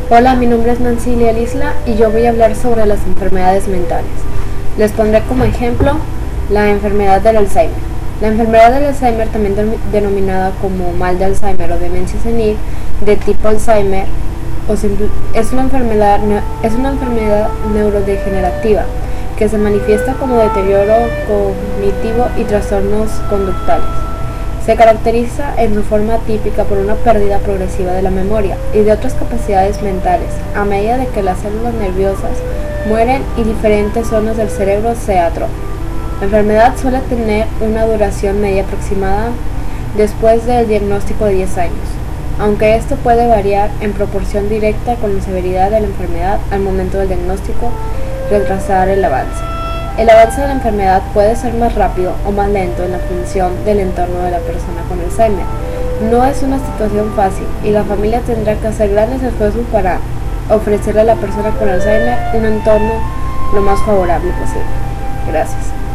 Hola, mi nombre es Nancy Isla y yo voy a hablar sobre las enfermedades mentales. Les pondré como ejemplo la enfermedad del Alzheimer. La enfermedad del Alzheimer, también denominada como mal de Alzheimer o demencia senil de tipo Alzheimer, es una enfermedad neurodegenerativa que se manifiesta como deterioro cognitivo y trastornos conductuales. Se caracteriza en su forma típica por una pérdida progresiva de la memoria y de otras capacidades mentales a medida de que las células nerviosas mueren y diferentes zonas del cerebro se atrofian. La enfermedad suele tener una duración media aproximada después del diagnóstico de 10 años, aunque esto puede variar en proporción directa con la severidad de la enfermedad al momento del diagnóstico, retrasar el avance. El avance de la enfermedad puede ser más rápido o más lento en la función del entorno de la persona con Alzheimer. No es una situación fácil y la familia tendrá que hacer grandes esfuerzos para ofrecerle a la persona con Alzheimer un entorno lo más favorable posible. Gracias.